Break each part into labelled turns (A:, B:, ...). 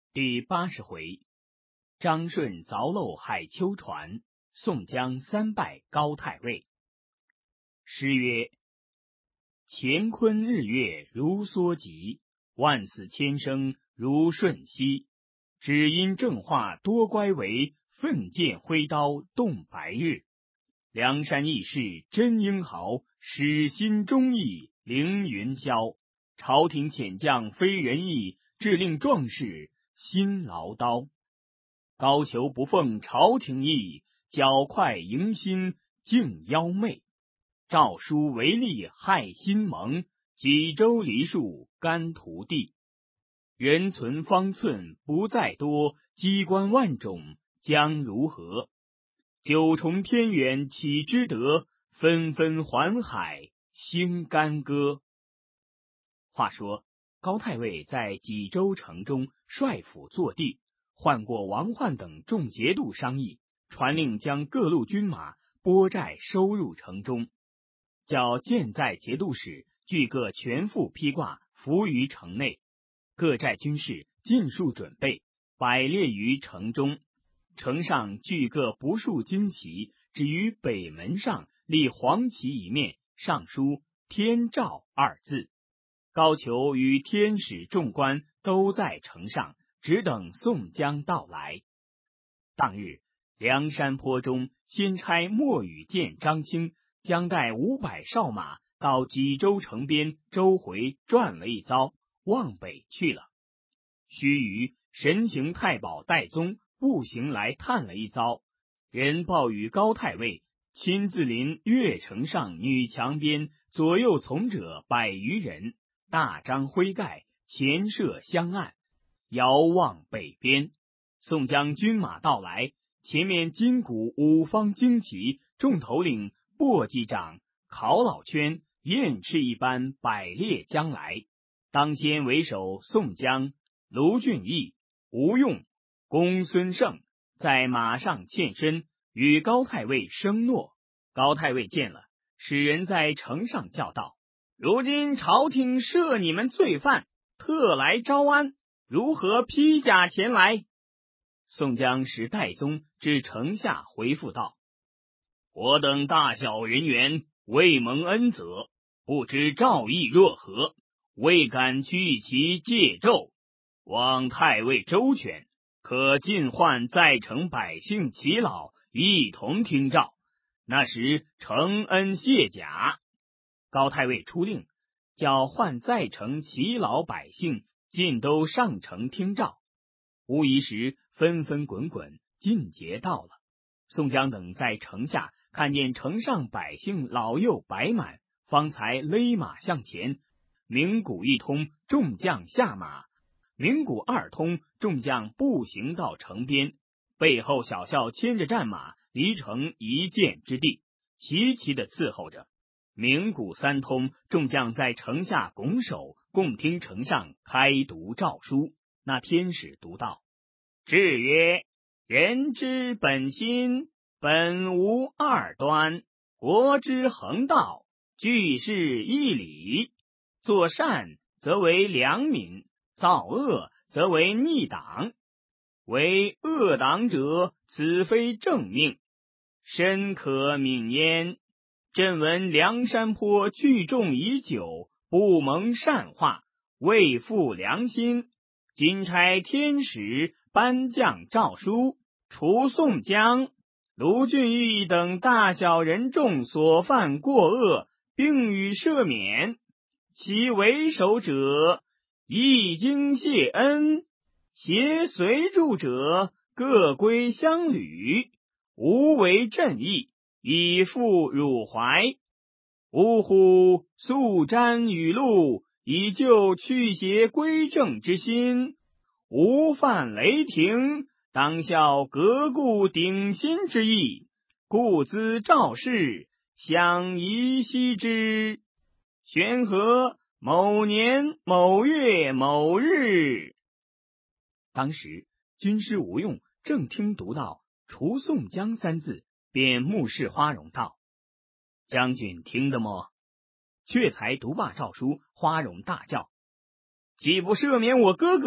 A: 第80回，张顺凿漏海丘船，宋江3败高太尉。诗曰：乾坤日月如梭急，万死千生如瞬息。只因正话多乖违，奋剑挥刀动白日。梁山义士真英豪，使心忠义凌云霄。朝廷遣将非人意，致令壮士心劳刀。高俅不奉朝廷意，脚快迎新竟妖媚。诏书违例害新盟，几州梨树干涂地。人存方寸不再多，机关万种将如何？九重天远岂知得，纷纷环海兴干戈。话说高太尉在济州城中率府坐地，唤过王焕等众节度商议，传令将各路军马拨寨收入城中，叫健在节度使俱各全副披挂，伏于城内。各寨军士尽数准备，摆列于城中。城上俱各不数旌旗，只于北门上立黄旗一面，上书天照2字。高俅与天使众官都在城上，只等宋江到来。当日梁山坡中先差莫羽见张清，将带500哨马到济州城边周回转了一遭，往北去了。须臾，神行太保戴宗步行来探了一遭，人报与高太尉，亲自临越城上女墙边，左右从者100余人，大张灰盖，前设香案，遥望北边。宋江军马到来，前面金鼓5方旌旗，众头领簸箕长、考老圈、燕翅一般摆列将来。当先为首宋江、卢俊义、吴用、公孙胜在马上欠身，与高太尉声诺。高太尉见了，使人在城上叫道：如今朝廷赦你们罪犯，特来招安，如何披甲前来？宋江使戴宗至城下回复道：我等大小人员未蒙恩泽，不知诏意若何，未敢去其戒咒，望太尉周全，可尽唤在城百姓耆老一同听诏，那时承恩谢甲。高太尉出令，叫唤在城耆老百姓尽都上城听诏。无一时，纷纷滚滚，尽节到了。宋江等在城下看见城上百姓老幼摆满，方才勒马向前。鸣鼓一通，众将下马；鸣鼓2通，众将步行到城边，背后小校牵着战马，离城1箭之地，齐齐的伺候着。鸣鼓3通，众将在城下拱手，共听城上开读诏书。那天使读道：制曰：人之本心，本无2端，国之恒道，俱是一理。作善则为良民，造恶则为逆党。为恶党者，此非正命，深可悯焉。朕闻梁山坡聚众已久，不蒙善化，未负良心。今差天使颁降诏书，除宋江、卢俊义等大小人众所犯过恶，并予赦免。其为首者一经谢恩，携随助者各归乡旅，无为正义，以复汝怀。呜呼，速瞻雨露，以救去邪归正之心。无犯雷霆，当效革故鼎新之意，故兹诏事，相宜悉之。宣和某年某月某日。当时军师吴用正听读到除宋江3字，便目视花荣道：将军听得么？却才读罢诏书，花荣大叫：岂不赦免我哥哥，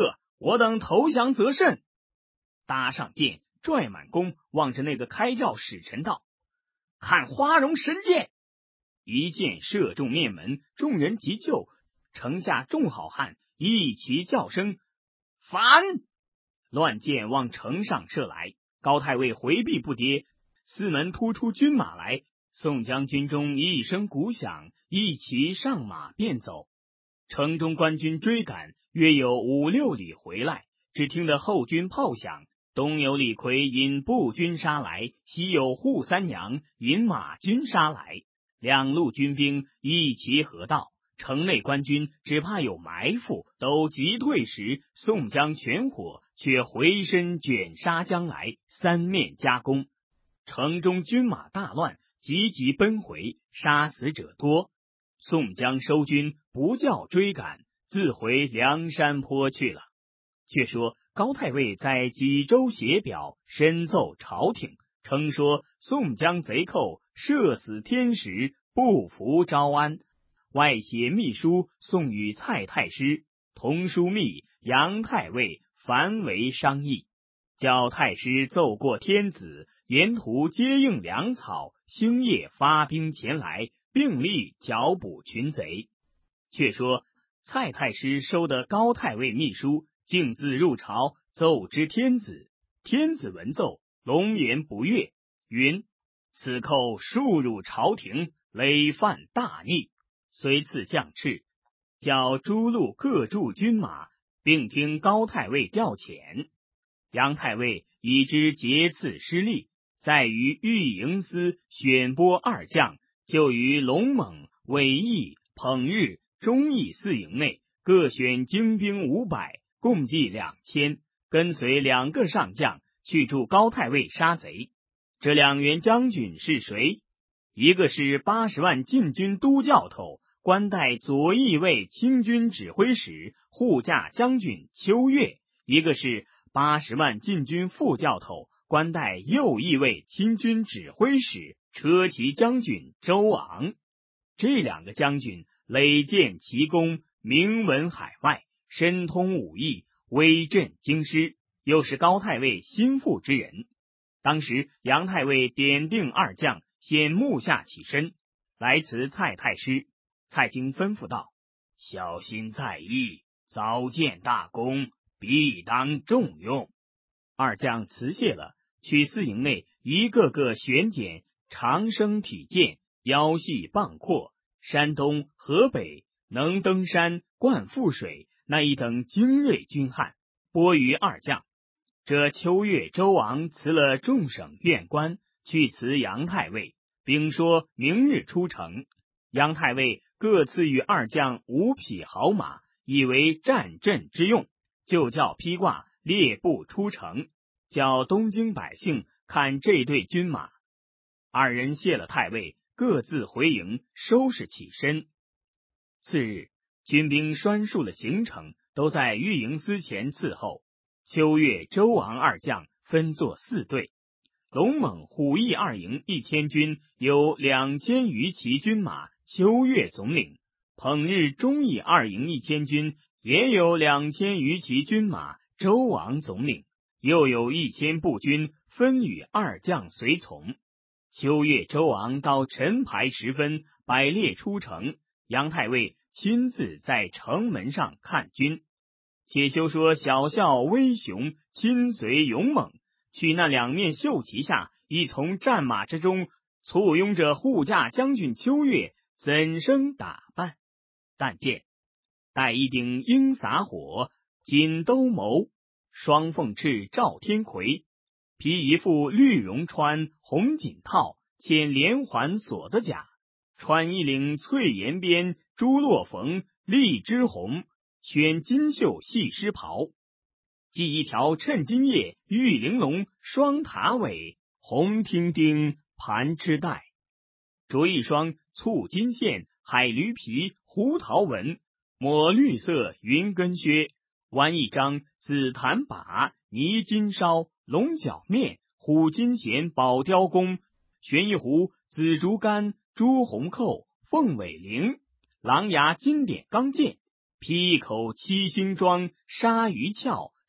A: 我等投降则甚。搭上箭，拽满弓，望着那个开轿使臣道：看花荣神箭！一箭射中面门，众人急救，城下众好汉一齐叫声反。乱箭往城上射来，高太尉回避不跌，四门突出军马来，宋将军中一声鼓响，一齐上马便走。城中官军追赶，约有5-6里回来，只听得后军炮响，东有李逵引步军杀来，西有扈三娘引马军杀来，两路军兵一齐合道。城内官军只怕有埋伏，都急退时，宋江全火却回身卷杀将来，三面夹攻。城中军马大乱，急急奔回，杀死者多。宋江收军，不叫追赶，自回梁山坡去了。却说高太尉在济州写表，深奏朝廷，称说宋江贼寇射死天时，不服招安。外写密书送与蔡太师，同枢密杨太尉樊为商议，叫太师奏过天子，沿途接应粮草，星夜发兵前来，并力剿捕群贼。却说蔡太师收得高太尉密书，径自入朝奏知天子。天子闻奏，龙颜不悦，云：此寇数入朝廷，累犯大逆。遂赐将敕，叫诸路各驻军马，并听高太尉调遣。杨太尉已知节次失利，在于御营司选拨2将，就于龙猛、韦义、捧日、忠义4营内，各选精兵500，共计2000，跟随2个上将去助高太尉杀贼。这2员将军是谁？一个是80万禁军都教头，官带左翼卫亲军指挥使、护驾将军邱岳；一个是80万禁军副教头，官带右翼卫亲军指挥使、车骑将军周昂。这2个将军累建奇功，名闻海外，深通武艺，威震京师，又是高太尉心腹之人。当时杨太尉点定2将，先幕下起身，来辞蔡太师。蔡京吩咐道：小心在意，早见大功，必当重用。2将辞谢了，去4营内一个个选拣长生体健、腰细棒阔、山东河北能登山灌覆水那一等精锐军汉，拨于2将。这邱岳、周昂辞了众省院官，去辞杨太尉，并说明日出城。杨太尉各赐予2将5匹好马，以为战阵之用，就叫披挂列步出城，叫东京百姓看这队军马。2人谢了太尉，各自回营，收拾起身。次日，军兵拴束了行程，都在御营司前伺候。邱岳、周昂2将分作4队，龙猛、虎翼2营1000军有2000余骑军马，邱岳总领；捧日、忠义2营1000军也有2000余骑军马，周昂总领，又有1000步军，分与2将随从。邱岳、周昂到晨牌时分，摆列出城，杨太尉亲自在城门上看军。且休说小校威雄，亲随勇猛，去那2面绣旗下，一从战马之中簇拥着护驾将军邱岳，怎生打扮？但见戴一顶鹰撒火，锦兜鍪，双凤翅照天魁，披一副绿绒穿红锦套，嵌连环锁子甲，穿一领翠沿边朱络缝荔枝红，选金绣细狮袍，系一条衬金叶玉玲珑双塔尾，红丁丁盘螭带，着一双簇金线海驴皮胡桃纹抹绿色云跟靴，弯一张紫檀把泥金烧龙角面虎金弦宝雕弓，悬一壶紫竹竿朱红扣凤尾翎，狼牙金点钢剑，披一口七星装鲨鱼鞘，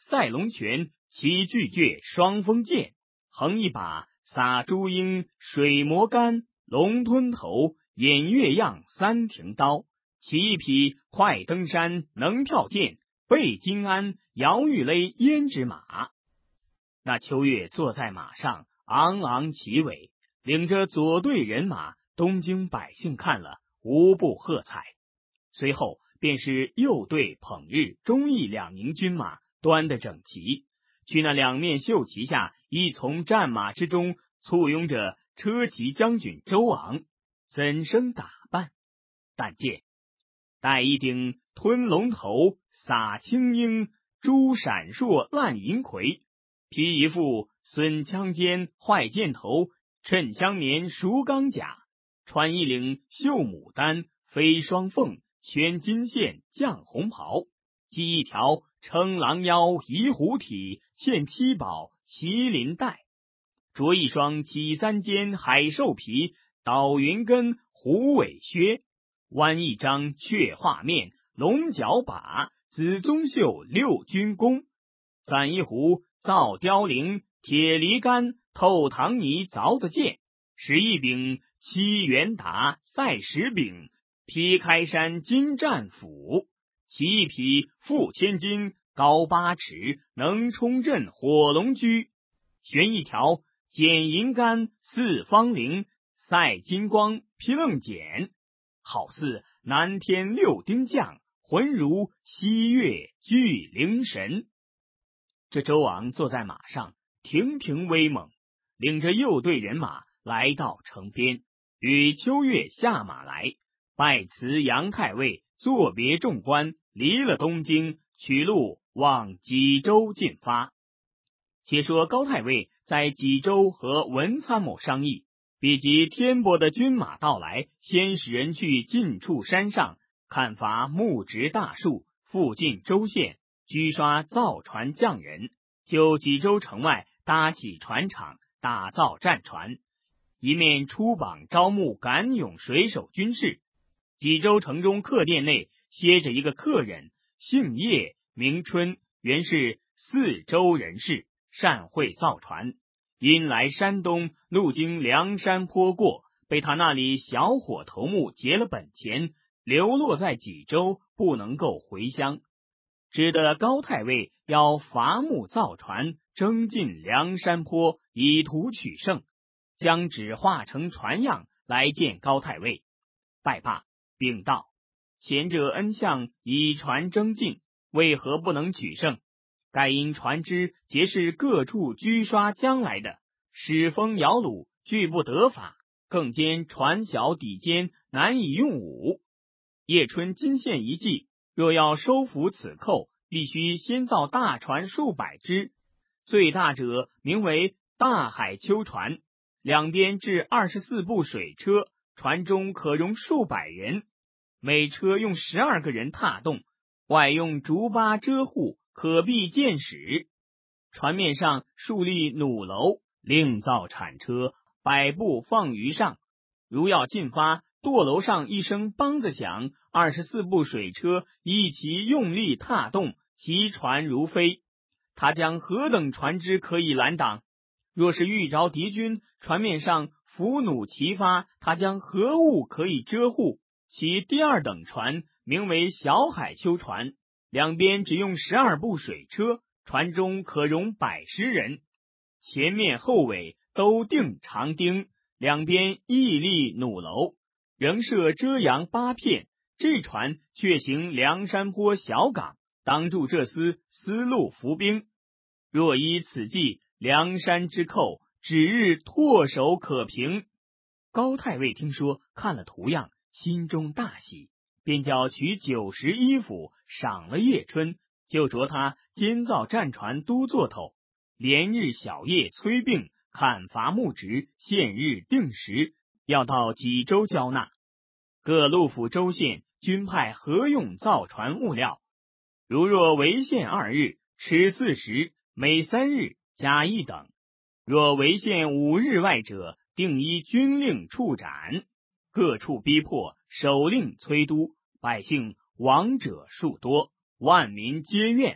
A: 赛龙泉骑巨阙双锋剑，横一把撒朱缨水磨干，龙吞头偃月样三庭刀，骑一匹快登山能跳涧，背金鞍摇玉勒胭脂马。那秋月坐在马上，昂昂其尾，领着左队人马，东京百姓看了无不喝彩。随后便是右队捧日、忠义两名军马端得整齐，去那两面绣旗下一从战马之中簇拥着车骑将军周昂，怎生打扮？但见戴一顶吞龙头，撒青缨，珠闪烁烂银葵，披一副损枪尖坏箭头，衬香棉熟钢甲，穿一领绣牡丹飞双凤，圈金线绛红袍，系一条撑狼腰移虎体，嵌七宝麒麟带，着一双起三尖海兽皮，倒云根虎尾靴，弯一张雀画面，龙角把，紫宗绣六军弓，攒一壶造雕翎，铁犁杆透糖泥凿子剑，使一柄七元达赛石柄，劈开山金战斧，骑一匹负千斤高8尺，能冲阵火龙驹，悬一条剪银杆四方铃，赛金光披楞锏，好似南天六丁将，浑如西岳巨灵神。这周昂坐在马上，亭亭威猛，领着右队人马来到城边，与秋月下马来，拜辞杨太尉，作别众官，离了东京，取路往济州进发。且说高太尉在济州和文参谋商议，比及天波的军马到来，先使人去近处山上砍伐木植大树，附近州县居刷造船匠人，就济州城外搭起船厂，打造战船，一面出榜招募敢勇水手军士。济州城中客店内歇着一个客人，姓叶名春，原是四州人士，善会造船，因来山东路经梁山坡过，被他那里小伙头目劫了本钱，流落在济州，不能够回乡，只得高太尉要伐木造船，征进梁山坡，以图取胜，将纸画成船样来见高太尉，拜罢，禀道：前者恩相以船征进，为何不能取胜？盖因船只皆是各处居刷将来的，使风摇橹，拒不得法，更兼船小底尖，难以用武。叶春今献一计，若要收服此寇，必须先造大船数百只，最大者名为大海秋船，两边置24部水车，船中可容数百人，每车用12个人踏动，外用竹筏遮护，可避箭矢。船面上竖立弩楼，另造铲车100部放于上，如要进发，舵楼上一声梆子响，24部水车一齐用力踏动，其船如飞。他将何等船只可以拦挡？若是遇着敌军，船面上伏弩齐发，他将何物可以遮护？其第二等船名为小海秋船，两边只用12部水车，船中可容110人，前面后尾都钉长钉，两边屹立弩楼，仍设遮阳8片。这船却行梁山坡小港，当住这丝路伏兵。若依此计，梁山之寇指日唾手可平。高太尉听说，看了图样，心中大喜，便叫取90衣服赏了叶春，就着他监造战船都座头，连日小夜催并，砍伐木植，限日定时，要到济州交纳。各路府州县均派合用造船物料，如若为限2日，吃40，每3日加1等；若为限5日外者，定依军令处斩。各处逼迫，首令催督，百姓亡者数多，万民皆怨。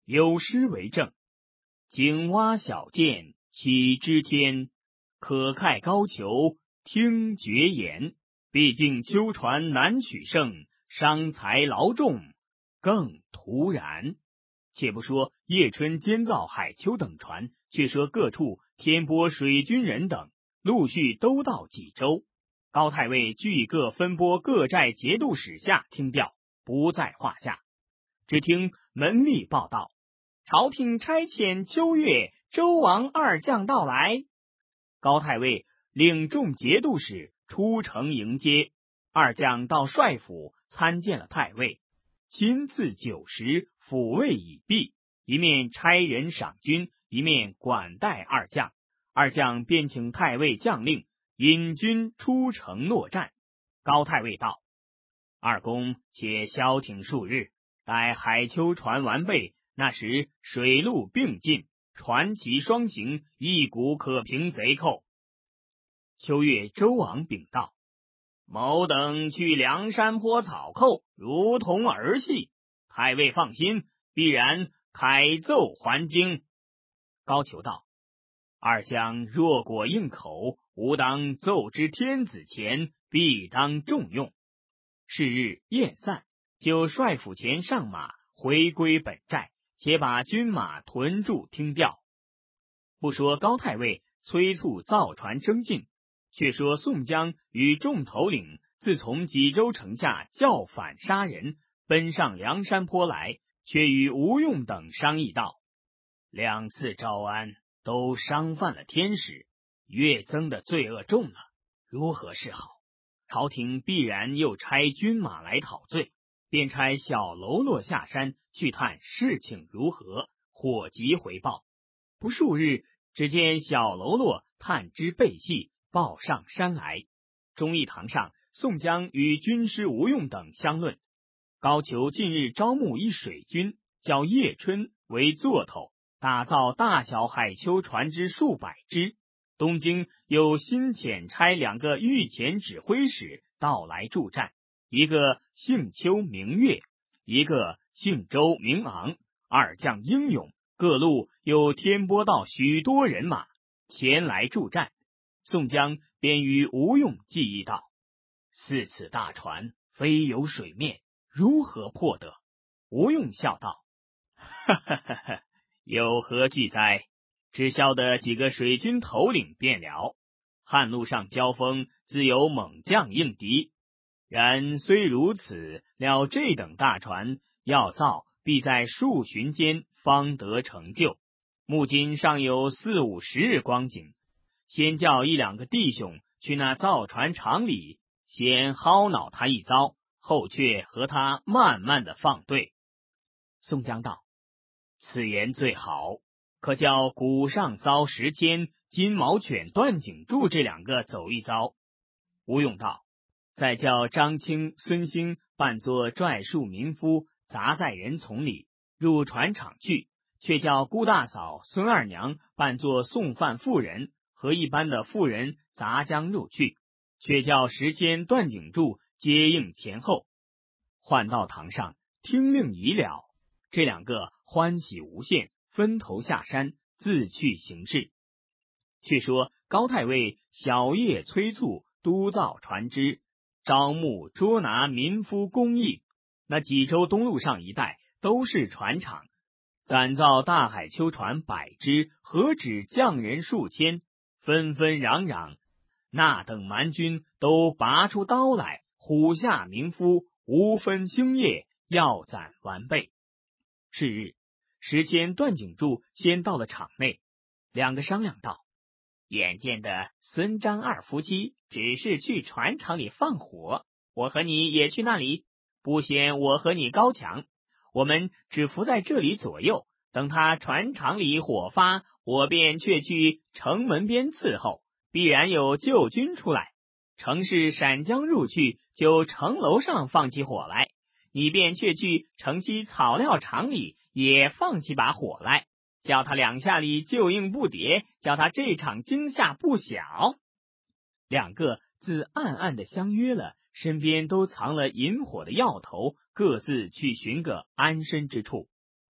A: 有诗为证：井蛙小见岂知天，可盖高俅听绝言。毕竟秋船难取胜，伤财劳众更徒然。且不说叶春监造海丘等船，却说各处天拨水军人等陆续都到济州。高太尉俱各分拨各寨节度使下听调，不在话下。只听门吏报道：朝廷差遣秋月、周王二将到来。高太尉令众节度使出城迎接。二将到帅府参见了太尉，亲赐酒食，抚慰已毕，一面差人赏军，一面管待二将。二将便请太尉将令引军出城搦战。高太尉道：二公且消停数日，待海丘船完备，那时水陆并进，船骑双行，一鼓可平贼寇。秋月、周王禀道：某等去梁山坡草寇，如同儿戏。太尉放心，必然凯奏还京。高俅道：二将若果应口，吾当奏之天子前，必当重用。是日宴散，就帅府前上马，回归本寨，且把军马屯驻听调。不说高太尉催促造船征进，却说宋江与众头领自从济州城下教反杀人，奔上梁山坡来，却与吴用等商议道：两次招安都伤犯了天使，越增的罪恶重了，如何是好？朝廷必然又差军马来讨罪，便差小喽啰下山去探事情如何，火急回报。不数日，只见小喽啰探知背细，报上山来。忠义堂上，宋江与军师吴用等相论。高俅近日招募一水军，叫叶春为座头，打造大小海丘船只数百只。东京有新遣差2个御前指挥使到来助战，一个姓邱名岳，一个姓周名昂，二将英勇，各路又添拨到许多人马前来助战。宋江便与吴用计议道：4此大船非有水面，如何破得？吴用笑道：哈哈哈哈，有何惧哉？只晓得几个水军头领便了。汉路上交锋，自有猛将应敌。然虽如此，了这等大船要造，必在数旬间方得成就。目今尚有4、50日光景，先叫1、2个弟兄去那造船厂里，先薅恼他一遭，后却和他慢慢的放对。宋江道：此言最好，可叫古上骚石谦、金毛犬段景柱这2个走一遭。吴用道：再叫张清、孙兴扮作拽戍民夫，杂在人丛里，入船厂去，却叫姑大嫂、孙二娘扮作送饭妇人，和一般的妇人杂将入去，却叫石谦、段景柱接应前后。换到堂上，听令已了，这2个欢喜无限，分头下山，自去行事。却说高太尉小夜催促督造船只，招募捉拿民夫工役。那济州东路上一带都是船厂，攒造大海丘船100只，何止匠人数千，纷纷攘攘。那等蛮军都拔出刀来，虎下民夫，无分星夜，要攒完备。是日，石谦、段景柱先到了场内，2个商量道：眼见的孙张二夫妻只是去船厂里放火，我和你也去那里，不嫌我和你高强，我们只伏在这里左右，等他船厂里火发，我便却去城门边伺候，必然有救军出来。城市闪将入去，就城楼上放起火来，你便却去城西草料场里也放起把火来，叫他2下里救应不迭，叫他这场惊吓不小。2个自暗暗的相约了，身边都藏了引火的药头，各自去寻个安身之处。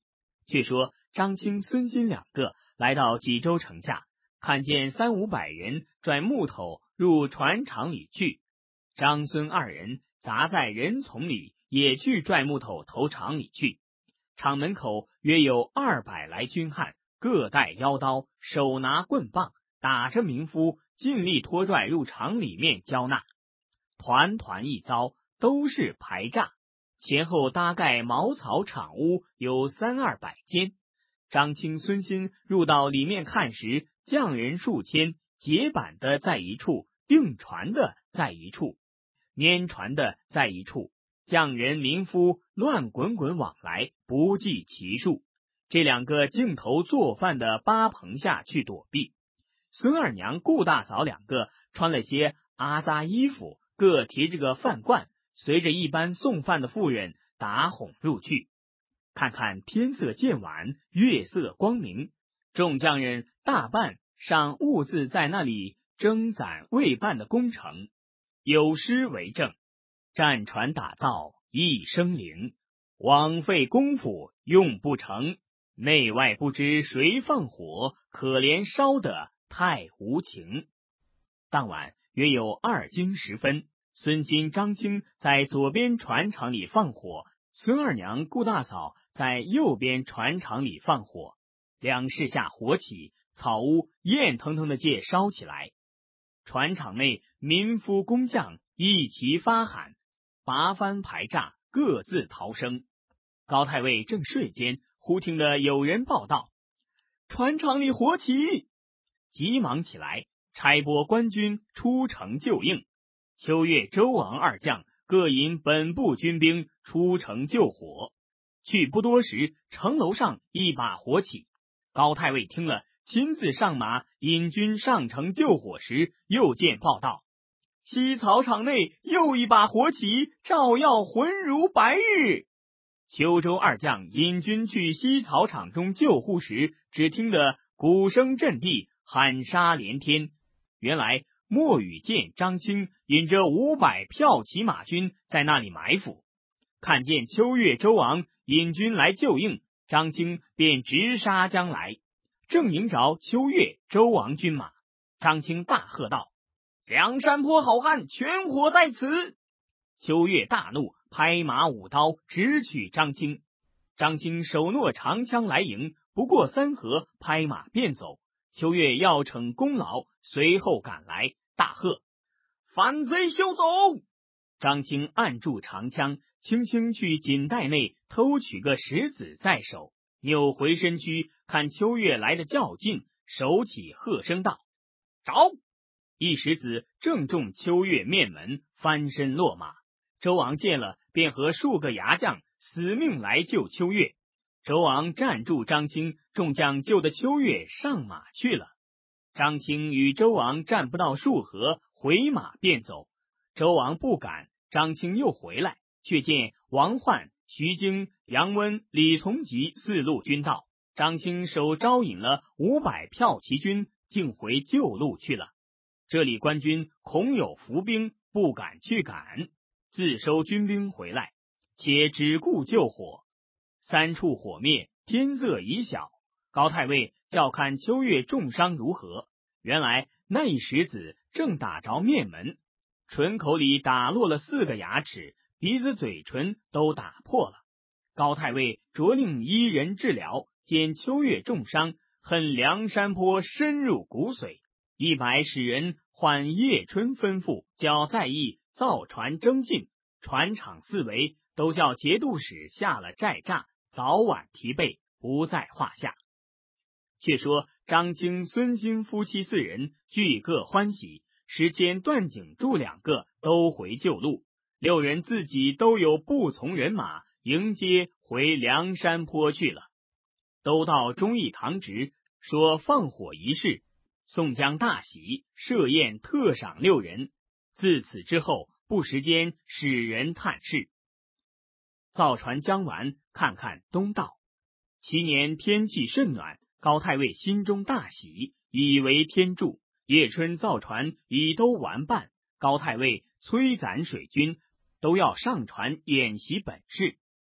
A: 却说张青、孙新两个来到济州城下，看见3、500人拽木头入船厂里去，张孙二人杂在人丛里，也去拽木头投厂里去。厂门口约有200来军汉，各带腰刀，手拿棍棒，打着民夫，尽力拖拽入厂里面交纳。团团一遭，都是排栅，前后搭盖茅草厂屋有3、200间。张青、孙新入到里面看时，匠人数千，解板的在一处，钉船的在一处，粘船的在一处，匠人民夫乱滚滚往来，不计其数。这两个径头做饭的八棚下去躲避。孙二娘、顾大嫂两个穿了些阿扎衣服，各提着个饭罐，随着一般送饭的妇人打哄入去。看看天色渐晚，月色光明，众匠人大半上兀自在那里征攒未办的工程。有诗为证：战船打造一生灵，枉费功夫用不成，内外不知谁放火，可怜烧得太无情。当晚约有2更时分，孙新、张青在左边船厂里放火，孙二娘、顾大嫂在右边船厂里放火。两室下火起，草屋焰腾腾的借烧起来。船厂内民夫工匠一齐发喊，拔帆排栅，各自逃生。高太尉正睡间，忽听得有人报道，船厂里火起，急忙起来，差拨官军出城救应。秋月、周王二将各引本部军兵出城救火。去不多时，城楼上一把火起。高太尉听了，亲自上马引军上城救火时，又见报道，西草场内又一把火起，照耀浑如白日。秋周二将引军去西草场中救护时，只听得鼓声震地，喊杀连天。原来莫羽见张青引着500骠骑马军在那里埋伏，看见秋月、周王引军来救应，张青便直杀将来，正迎着秋月、周王军马。张青大喝道：梁山坡好汉全伙在此！秋月大怒，拍马舞刀直取张青。张青手握长枪来迎，不过3合，拍马便走。秋月要逞功劳，随后赶来，大喝：反贼休走！张青按住长枪，轻轻去锦袋内偷取个石子在手，扭回身躯，看秋月来的较近，手起喝声道：找！一石子正中秋月面门，翻身落马。周王见了，便和数个牙将死命来救秋月。周王站住张青，众将救得秋月上马去了。张青与周王战不到数合，回马便走。周王不赶，张青又回来，却见王焕、徐经、杨温、李从吉4路军到，张青手招引了500骠骑军，竟回旧路去了。这里官军恐有伏兵，不敢去赶，自收军兵回来，且只顾救火。3处火灭，天色已晓。高太尉叫看秋月重伤如何，原来那一石子正打着面门，唇口里打落了4个牙齿，鼻子、嘴唇都打破了。高太尉着令医人治疗，见秋月重伤，恨梁山坡深入骨髓，100使人唤叶春吩咐，叫在役造船征进，船厂四围都叫节度使下了寨栅，早晚提备，不在话下。却说张青、孙兴夫妻4人俱各欢喜，时迁段景柱2个都回旧路，6人自己都有不从人马迎接回梁山坡去了。都到忠义堂直，说放火一事，宋江大喜，设宴特赏6人。自此之后，不时间使人探视。造船将完，看看东道。7年天气甚暖，高太尉心中大喜，以为天助。叶春造船已都完办，高太尉催攒水军，都要上船演习本事。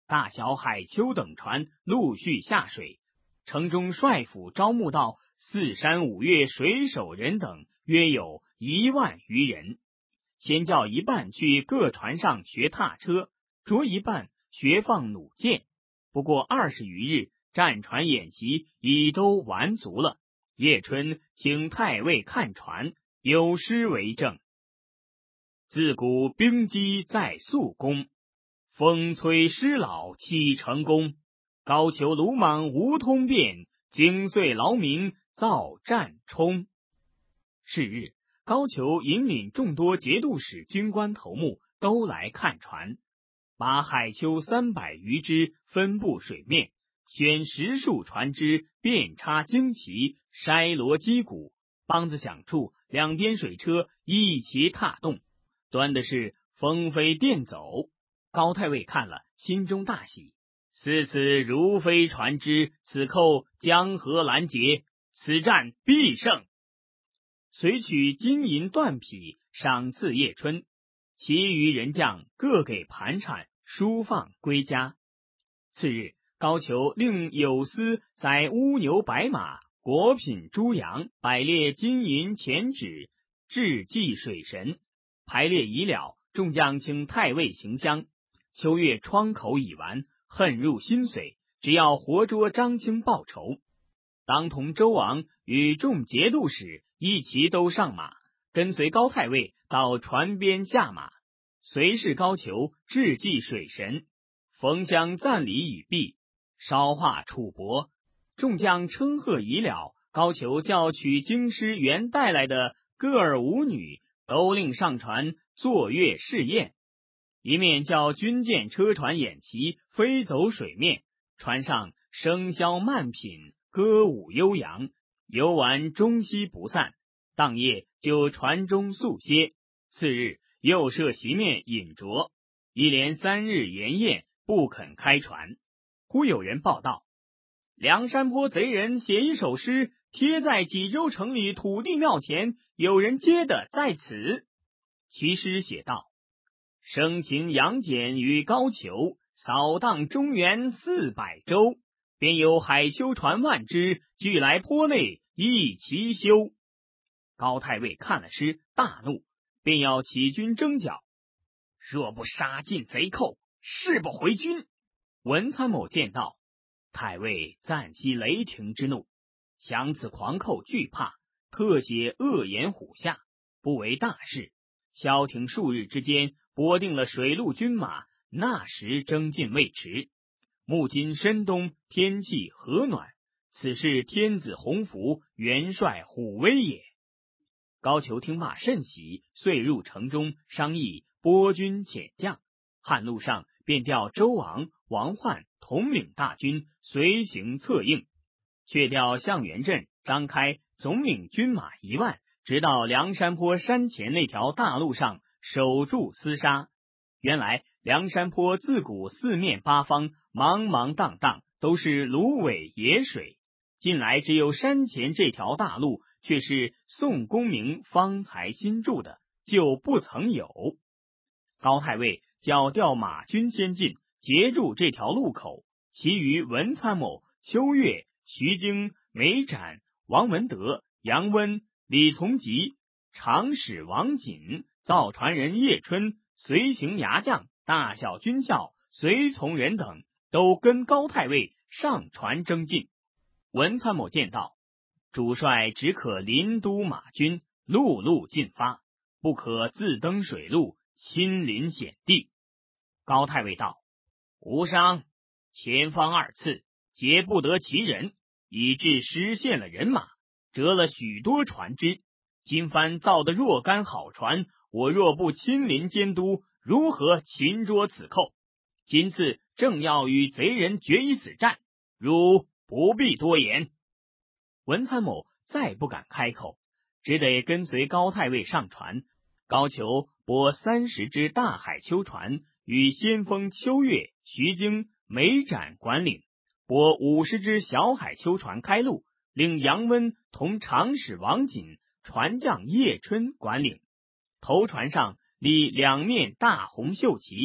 A: 大小海丘等船陆续下水。城中帅府招募到4山5岳水手人等约有1万余人，先叫一半去各船上学踏车，着一半学放弩箭。不过20余日，战船演习已都完足了。叶春请太尉看船，有诗为证：自古兵机在速攻，风摧师老启成功。高俅鲁莽无通变，精遂劳民造战冲。是日，高俅引领众多节度使军官头目都来看船，把海丘300余只分布水面，选10数船只，遍插旌旗，筛锣击鼓，梆子响处，两边水车一齐踏动，端的是风飞电走。高太尉看了，心中大喜，此如非船只，此寇江河拦截，此战必胜。遂取金银缎匹赏赐叶春，其余人将各给盘缠，输放归家。次日，高俅令有司宰乌牛白马，果品猪羊，摆列金银钱纸，置祭水神。排列已了，众将请太尉行香。秋月窗口已完，恨入心髓，只要活捉张清报仇。当同周王与众节度使一齐都上马，跟随高太尉到船边下马。随侍高俅致祭水神，焚香赞礼已毕，烧化楚帛。众将称贺已了，高俅叫取京师原带来的歌儿舞女，都令上船坐乐试宴。一面叫军舰车船演习，飞走水面，船上笙箫漫品，歌舞悠扬，游玩终夕不散。当夜就船中宿歇，次日又设席面饮酌，一连3日筵宴，不肯开船。忽有人报道，梁山坡贼人写一首诗，贴在济州城里土地庙前，有人接的在此。其诗写道：生擒杨戬与高俅，扫荡中原400州。便有海丘船万只，俱来坡内一齐修。高太尉看了诗，大怒，便要起军征剿。若不杀尽贼寇，誓不回军。文参谋见道，太尉暂息雷霆之怒，想此狂寇惧怕，特写恶言唬下，不为大事。消停数日之间，拨定了水陆军马，那时征进未迟。目今深冬，天气和暖，此是天子洪福，元帅虎威也。高俅听罢甚喜，遂入城中商议拨军遣将。汉路上便调周王、王焕统领大军随行策应，却调向元镇张开总领军马1万，直到梁山坡山前那条大路上守住厮杀。原来梁山坡自古四面八方茫茫荡荡，都是芦苇野水，近来只有山前这条大路却是宋公明方才新筑的，就不曾有。高太尉叫调马军先进，截住这条路口，其余文参谋邱岳、徐经、梅展、王文德、杨温、李从吉、长史王瑾、造船人叶春、随行牙将、大小军校、随从人等都跟高太尉上船征进。文参谋见道，主帅只可临督马军，陆路进发，不可自登水路，亲临险地。高太尉道，无伤，前方2次皆不得其人，以致失陷了人马，折了许多船只。今番造的若干好船，我若不亲临监督，如何擒捉此寇？今次正要与贼人决一死战，汝不必多言。文参谋再不敢开口，只得跟随高太尉上船。高俅拨30只大海丘船，与先锋邱岳、徐经、梅展管领，拨50只小海丘船开路，令杨温同长史王瑾、船将叶春管领。头船上立2面大红绣旗，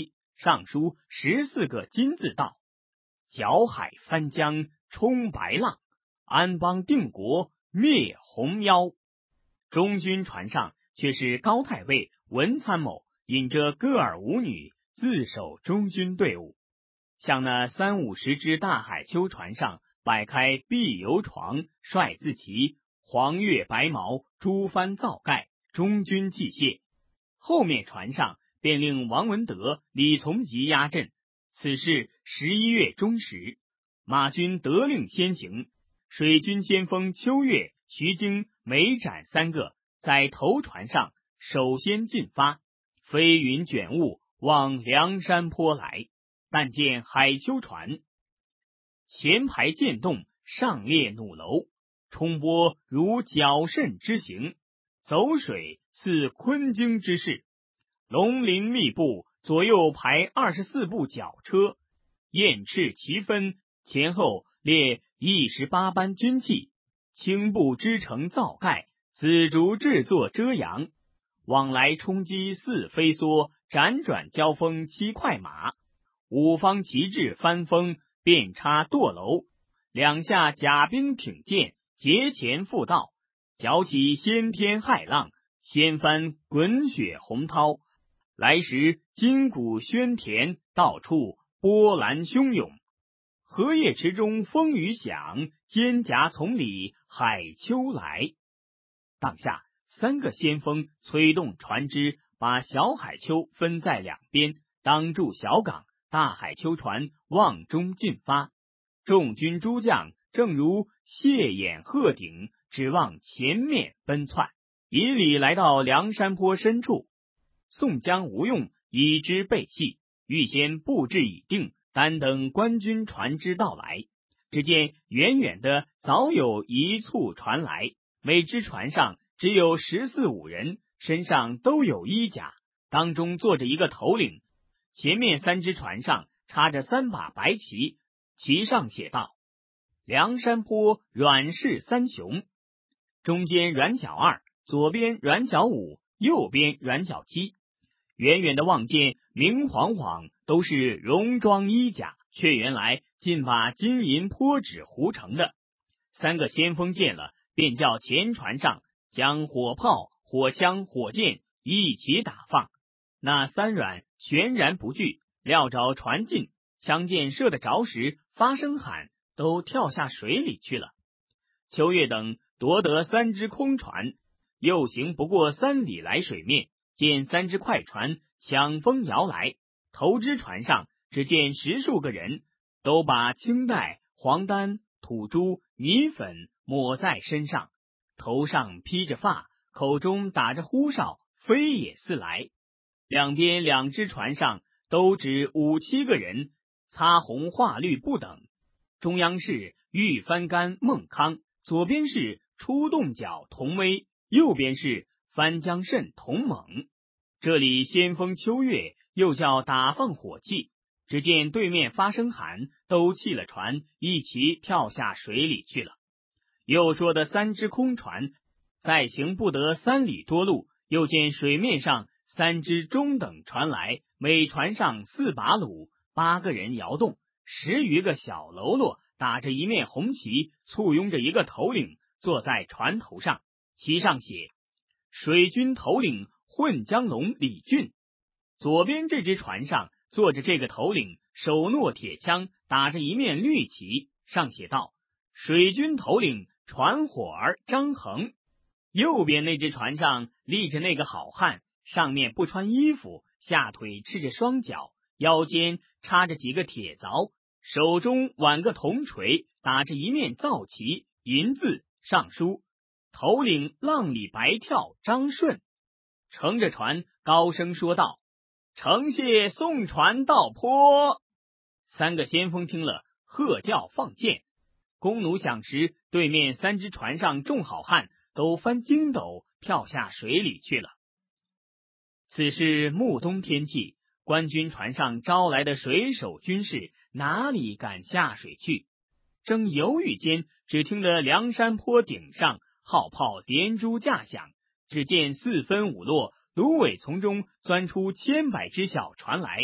A: 上书14个金字道：搅海翻江，冲白浪，安邦定国，灭红妖。中军船上却是高太尉文参谋引着歌尔舞女自守中军队伍，向那30-50只大海丘船上摆开碧油床、帅字旗、黄月白毛、朱帆皂盖、中军器械。后面船上便令王文德、李从吉压阵。此事11月中时，马军得令先行，水军先锋秋月、徐经每斩3个，在头船上首先进发，飞云卷雾往梁山坡来。但见海丘船前排舰动，上列弩楼，冲波如绞蜃之形，走水似昆鲸之势，龙鳞密布，左右排24部绞车，雁翅齐分，前后列18班军器，青布织成皂盖，紫竹制作遮阳，往来冲击4飞梭，辗转交锋7快马，五方旗帜翻风，遍插舵楼，两下甲兵挺舰，节前复道，搅起掀天骇浪，掀翻滚雪洪涛。来时金鼓喧田，到处波澜汹涌。荷叶池中风雨响，蒹葭丛里海丘来。当下3个先锋催动船只，把小海丘分在两边，挡住小港，大海丘船往中进发。众军诸将正如蟹眼鹤顶，指望前面奔窜。以礼来到梁山坡深处，宋江、吴用已知备细，预先布置已定，单等官军船只到来。只见远远的早有一簇船来，每只船上只有14-15人，身上都有衣甲，当中坐着一个头领。前面3只船上插着3把白旗，旗上写道：梁山坡阮氏三雄，中间阮小二，左边阮小五，右边阮小七。远远的望见明晃晃都是戎装衣甲，却原来尽把金银泼纸糊成的。3个先锋见了，便叫前船上将火炮、火枪、火箭一起打放。那3阮全然不惧，料着船近，枪箭射得着时，发声喊，都跳下水里去了。秋月等夺得3只空船，又行不过3里来水面，见3只快船抢风摇来，头只船上只见10数个人，都把青带、黄丹、土珠、泥粉抹在身上，头上披着发，口中打着呼哨，飞也似来。两边2只船上都只5-7个人，擦红画绿不等。中央是玉翻干孟康，左边是出洞角童威，右边是翻江蜃童猛。这里先锋秋月又叫打放火器，只见对面发声喊，都弃了船，一齐跳下水里去了。又说的3只空船再行不得3里多路，又见水面上3只中等船来，每船上4把橹，8个人摇动，10余个小喽啰打着一面红旗，簇拥着一个头领坐在船头上，旗上写水军头领混江龙李俊。左边这只船上坐着这个头领，手握铁枪，打着一面绿旗，上写道水军头领船伙儿张衡。右边那只船上立着那个好汉，上面不穿衣服，下腿赤着双脚，腰间插着几个铁凿，手中挽个铜锤，打着一面皂旗，银字上书头领浪里白跳张顺。乘着船高声说道：承谢送船到坡。3个先锋听了，喝叫放箭。弓弩响时，对面3只船上众好汉都翻筋斗，跳下水里去了。此是暮冬天气，官军船上招来的水手军士哪里敢下水去？正犹豫间，只听得梁山坡顶上号炮连珠架响，只见4分5落，芦苇丛中钻出千百只小船来，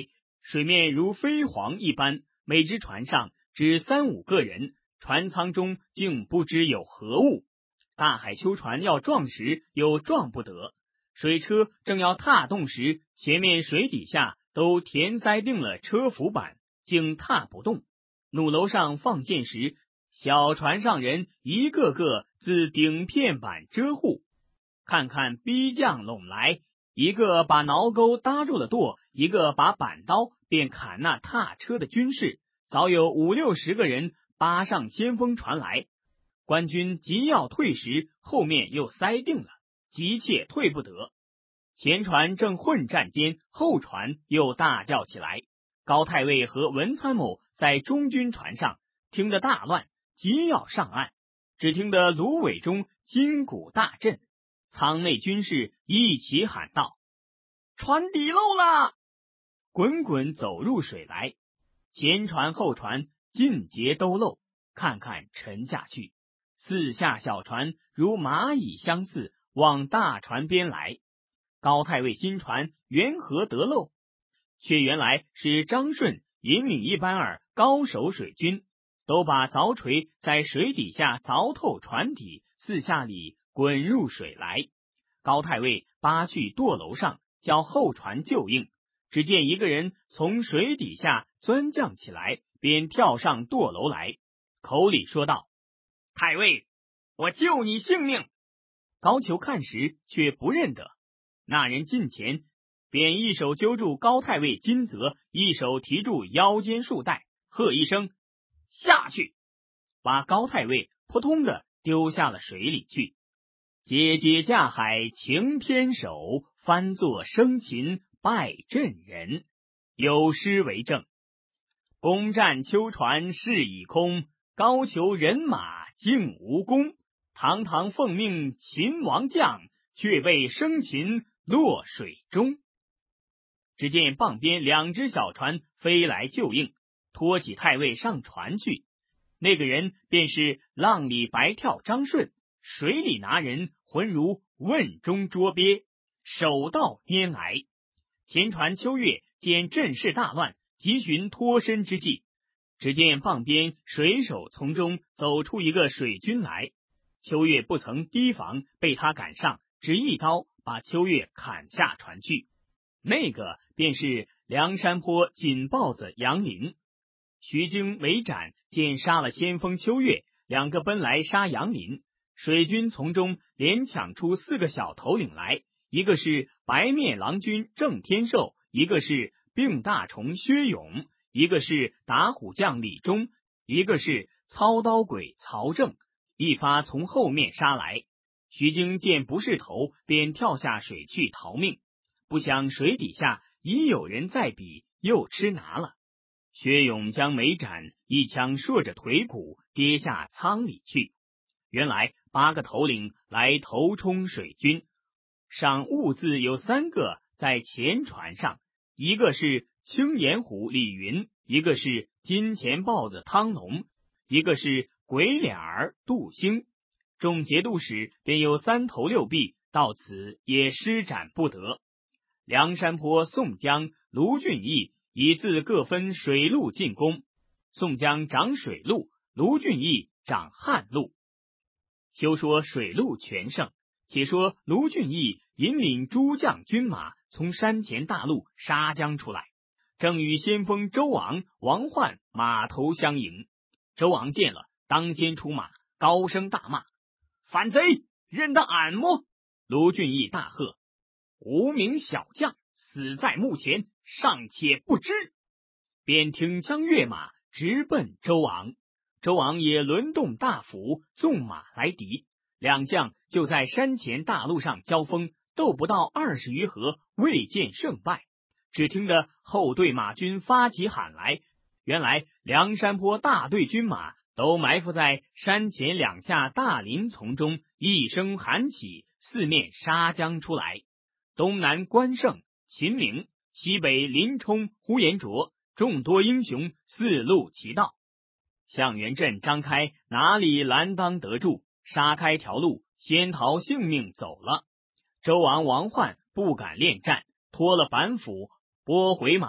A: 水面如飞黄一般，每只船上只3-5个人，船舱中竟不知有何物。大海秋船要撞时又撞不得，水车正要踏动时，前面水底下都填塞定了车浮板，竟踏不动。弩楼上放箭时，小船上人一个个自顶片板遮护，看看逼将拢来，一个把挠钩搭住了舵，一个把板刀便砍那踏车的军士，早有50-60个人扒上先锋船来。官军急要退时，后面又塞定了，急切退不得。前船正混战间，后船又大叫起来。高太尉和文参谋在中军船上听得大乱，急要上岸，只听得芦苇中筋骨大震，舱内军士一起喊道：船底漏了！滚滚走入水来，前船后船尽皆都漏，看看沉下去。四下小船如蚂蚁相似，往大船边来。高太尉新船缘何得漏？却原来是张顺引领一班高手水军，都把凿锤在水底下凿透船底，四下里滚入水来。高太尉扒去舵楼上，叫后船救应。只见一个人从水底下钻降起来，便跳上舵楼来，口里说道：太尉，我救你性命。高俅看时却不认得，那人近前，便一手揪住高太尉金泽，一手提住腰间束带，喝一声下去，把高太尉扑通的丢下了水里去。节节架海擎天手，翻作生擒败阵人。有诗为证：攻占秋船事已空，高俅人马竟无功。堂堂奉命秦王将，却被生擒落水中。只见傍边2只小船飞来救应，拖起太尉上船去。那个人便是浪里白跳张顺，水里拿人浑如瓮中捉鳖，手到拈来。前船秋月见阵势大乱，急寻脱身之计。只见傍边水手从中走出一个水军来，秋月不曾提防，被他赶上，只一刀把秋月砍下船去。那个便是梁山坡锦豹子杨林。徐经围斩，见杀了先锋秋月，2个奔来杀杨林。水军从中连抢出4个小头领来，一个是白面郎君郑天寿，一个是病大虫薛勇，一个是打虎将李忠，一个是操刀鬼曹正，一发从后面杀来。徐经见不是头，便跳下水去逃命，不想水底下已有人在彼，又吃拿了。薛勇将没斩，一枪射着腿骨，跌下舱里去。原来8个头领来头冲水军，赏物字有3个在前船上，一个是青眼虎李云，一个是金钱豹子汤龙，一个是鬼脸儿杜兴。众节度使便有3头6臂，到此也施展不得。梁山坡宋江、卢俊义以自各分水路进攻，宋江掌水路，卢俊义掌旱路。休说水路全胜，且说卢俊义引领诸将军马从山前大路杀将出来，正与先锋周昂、王焕马头相迎。周昂见了，当先出马，高声大骂：反贼，认得俺么？卢俊义大喝：无名小将，死在墓前，尚且不知！便挺枪跃马，直奔周昂。周昂也轮动大斧，纵马来敌。2将就在山前大路上交锋，斗不到20余合，未见胜败。只听得后队马军发起喊来，原来梁山坡大队军马都埋伏在山前2下大林丛中，一声喊起，四面杀将出来。东南关胜、秦明，西北林冲、呼延灼，众多英雄四路齐到。向元镇张开哪里拦当得住，杀开条路，先逃性命走了。周昂、王焕不敢恋战，脱了板斧，拨回马，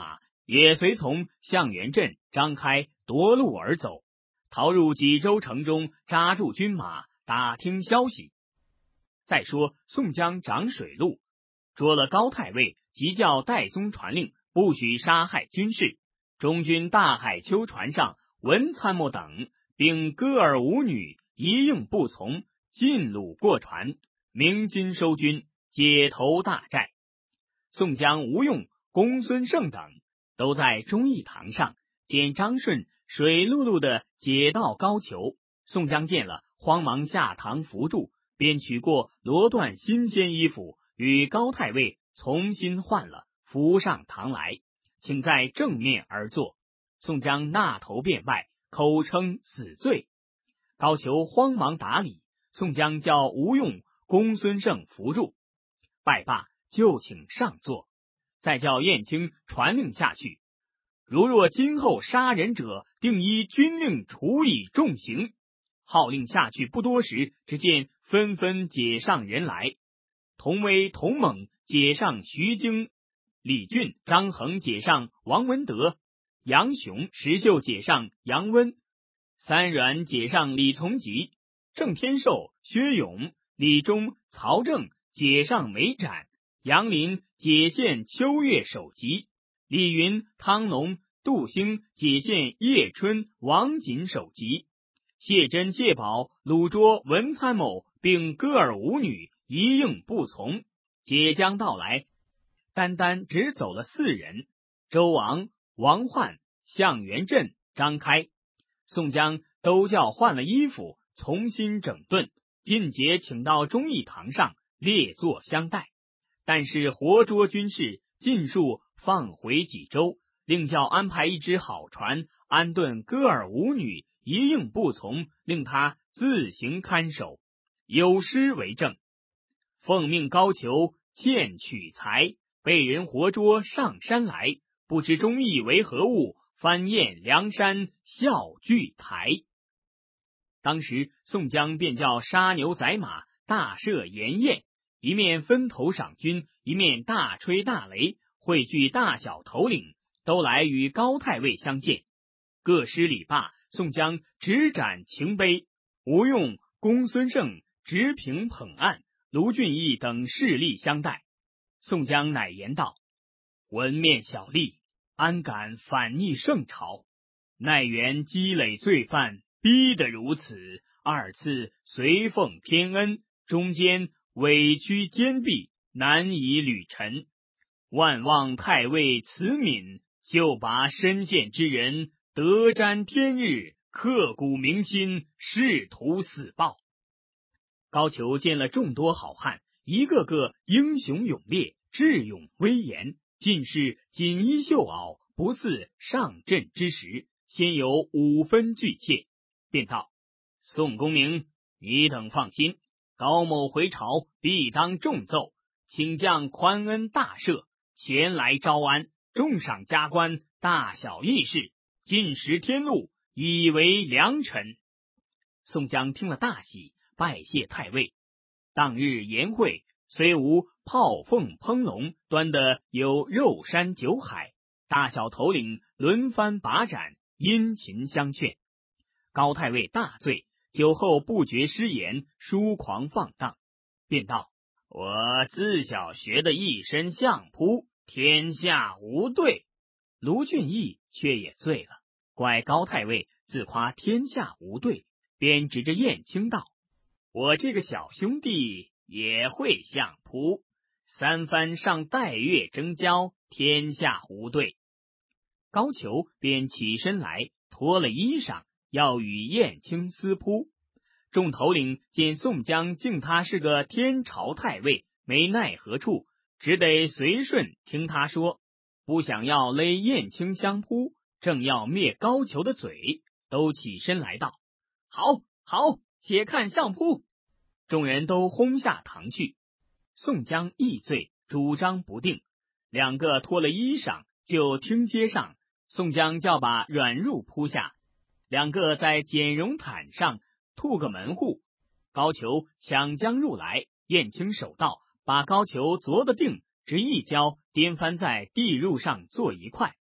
A: 也随从向元镇、张开夺路而走，逃入济州城中，扎住军马，打听消息。再说宋江掌水路，捉了高太尉，即叫戴宗传令，不许杀害军士。中军大海丘船上，文参谋等并歌儿舞女一应不从，尽掳过船，鸣金收军，解投大寨。宋江、吴用、公孙胜等都在忠义堂上，见张顺水漉漉的解到高俅。宋江见了，慌忙下堂扶住，便取过罗缎新鲜衣服，与高太尉重新换了，扶上堂来，请在正面而坐。宋江纳头便拜，口称死罪。高俅慌忙打礼，宋江叫吴用、公孙胜扶住，拜罢就请上座，再叫燕青传令下去，如若今后杀人者，定依军令处以重刑。号令下去不多时，只见纷纷解上人来。童威、童猛解上徐经、李俊，张衡解上王文德，杨雄、石秀解上杨温，三阮解上李从吉，郑天寿、薛勇、李忠、曹正解上梅展，杨林解县秋月首级，李云、汤龙、杜兴解县叶春、王锦首级，谢珍、谢宝、鲁卓、文参谋并歌儿舞女一应不从。解将到来，单单只走了4人：周王、王焕、向元镇、张开。宋江都叫换了衣服，重新整顿，尽节请到忠义堂上列坐相待。但是活捉军士，尽数放回济州，另叫安排一只好船，安顿歌儿舞女，一应不从，令他自行看守，有诗为证：奉命高俅欠取财，被人活捉上山来，不知忠义为何物，翻燕梁山笑聚台。当时宋江便叫杀牛宰马，大设筵宴，一面分头赏军，一面大吹大擂，汇聚大小头领，都来与高太尉相见。各施礼罢，宋江执盏擎杯，吴用、公孙胜执瓶捧案，卢俊义等势力相待。宋江乃言道：文面小吏，安敢反逆圣朝？奈缘积累罪犯，逼得如此。2次随奉天恩，中间委屈坚壁，难以履陈。万望太尉慈悯，就拔身陷之人，得沾天日，刻骨铭心，誓图死报。高俅见了众多好汉，一个个英雄勇烈，智勇威严，尽是锦衣绣袄，不似上阵之时，先有5分惧怯，便道：宋公明，你等放心，高某回朝必当重奏，请将宽恩大赦，前来招安，重赏加官，大小义士，尽识天禄，以为良臣。宋江听了大喜，拜谢太尉。当日宴会虽无炮凤烹龙，端的有肉山酒海，大小头领轮番把盏，殷勤相劝。高太尉大醉，酒后不觉失言，疏狂放荡，便道：我自小学的一身相扑，天下无对。卢俊义却也醉了，怪高太尉自夸天下无对，便指着燕青道：我这个小兄弟也会相扑，3番上带月争交，天下无对。高俅便起身来，脱了衣裳，要与燕青私扑。众头领见宋江敬他是个天朝太尉，没奈何处，只得随顺听他说，不想要勒燕青相扑，正要灭高俅的嘴，都起身来道：好好，且看相扑。众人都轰下堂去。宋江亦醉，主张不定，2个脱了衣裳，就听街上宋江叫把软褥铺下，2个在剪绒毯上吐个门户，高俅抢将入来，燕青手到，把高俅坐得定，只一跤颠翻在地褥上坐一块。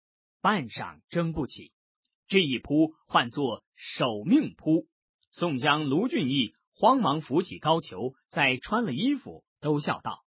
A: 半晌争不起。这一扑唤作守命扑。宋江、卢俊义慌忙扶起高俅，再穿了衣服，都笑道：“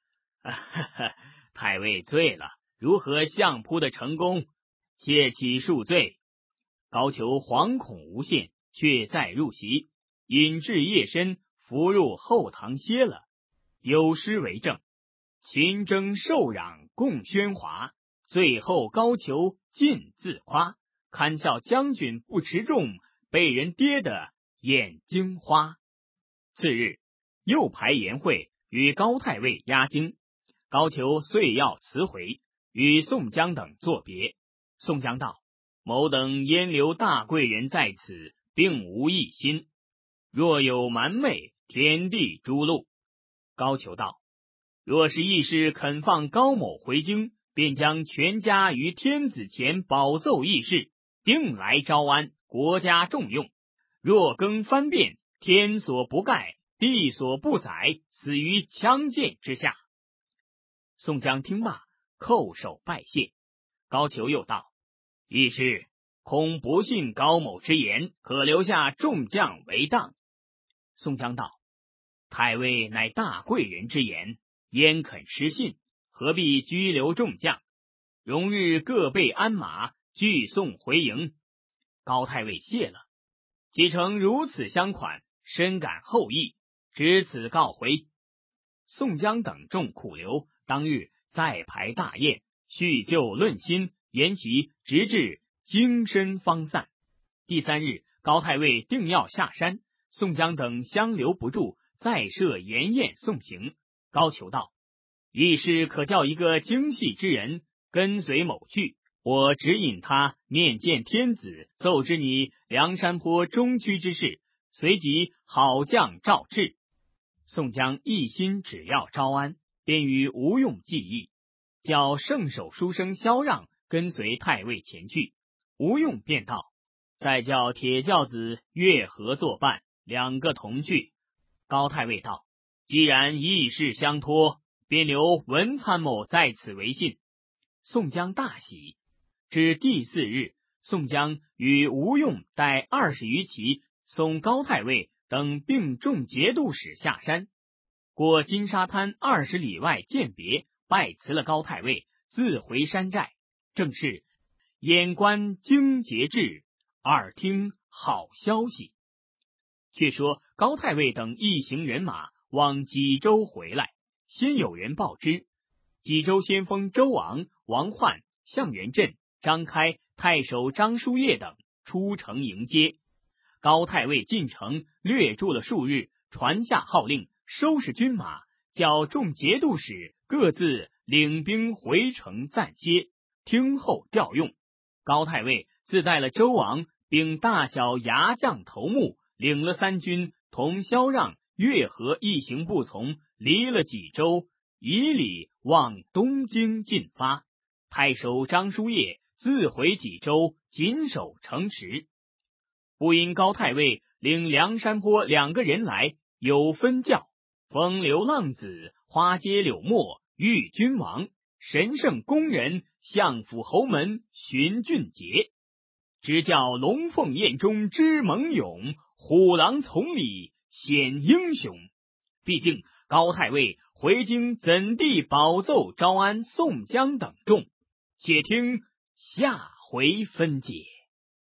A: 太尉醉了，如何相扑的成功？切起恕罪。”高俅惶恐无限，却再入席，引至夜深，伏入后堂歇了。有诗为证：秦争受攘共喧哗，最后高俅尽自夸。堪笑将军不持重，被人跌得眼睛花。次日，又排筵会，与高太尉压惊。高俅遂要辞回，与宋江等作别。宋江道：“某等焉留大贵人在此，并无一心。若有瞒昧，天地诛戮。”高俅道：“若是义士肯放高某回京，便将全家于天子前保奏义士，并来招安，国家重用。若更翻变，天所不盖，地所不载，死于枪剑之下。”宋江听罢，叩首拜谢。高俅又道：“义士恐不信高某之言，可留下众将为当。”宋江道：“太尉乃大贵人之言，焉肯失信？何必拘留众将？容日各备鞍马，俱送回营。”高太尉谢了。既承如此相款，深感厚意，只此告回。宋江等众苦留，当日再排大宴，叙旧论新，筵席直至经深方散。第三日，高太尉定要下山，宋江等相留不住，再设筵宴送行。高俅道：“义士可叫一个精细之人跟随某去，我指引他面见天子，奏知你梁山坡中区之事，随即好将赵志。”宋江一心只要招安，便与吴用计议，叫圣手书生萧让跟随太尉前去。吴用便道：“再叫铁轿子月河作伴，两个同去。”高太尉道：“既然义士相托，便留文参谋在此为信。”宋江大喜。至第4日，宋江与吴用带20余骑，送高太尉等并众节度使下山，过金沙滩20里外饯别，拜辞了高太尉，自回山寨。正是眼观经节制，耳听好消息。却说高太尉等一行人马往济州回来，先有人报知，济州先锋周昂、王焕、向元镇、张开、太守张叔夜等出城迎接。高太尉进城，略住了数日，传下号令，收拾军马，叫众节度使各自领兵回城暂歇，听候调用。高太尉自带了周昂并大小牙将头目，领了3军，同萧让、月河一行步从，离了济州，以礼往东京进发。太守张叔夜自回济州，紧守城池。不因高太尉领梁山坡2个人来，有分教：风流浪子、花街柳墨、玉君王、神圣宫人、相府侯门、荀俊杰。只叫龙凤宴中知猛勇，虎狼丛里显英雄。毕竟高太尉回京怎地保奏招安宋江等众？且听下回分解。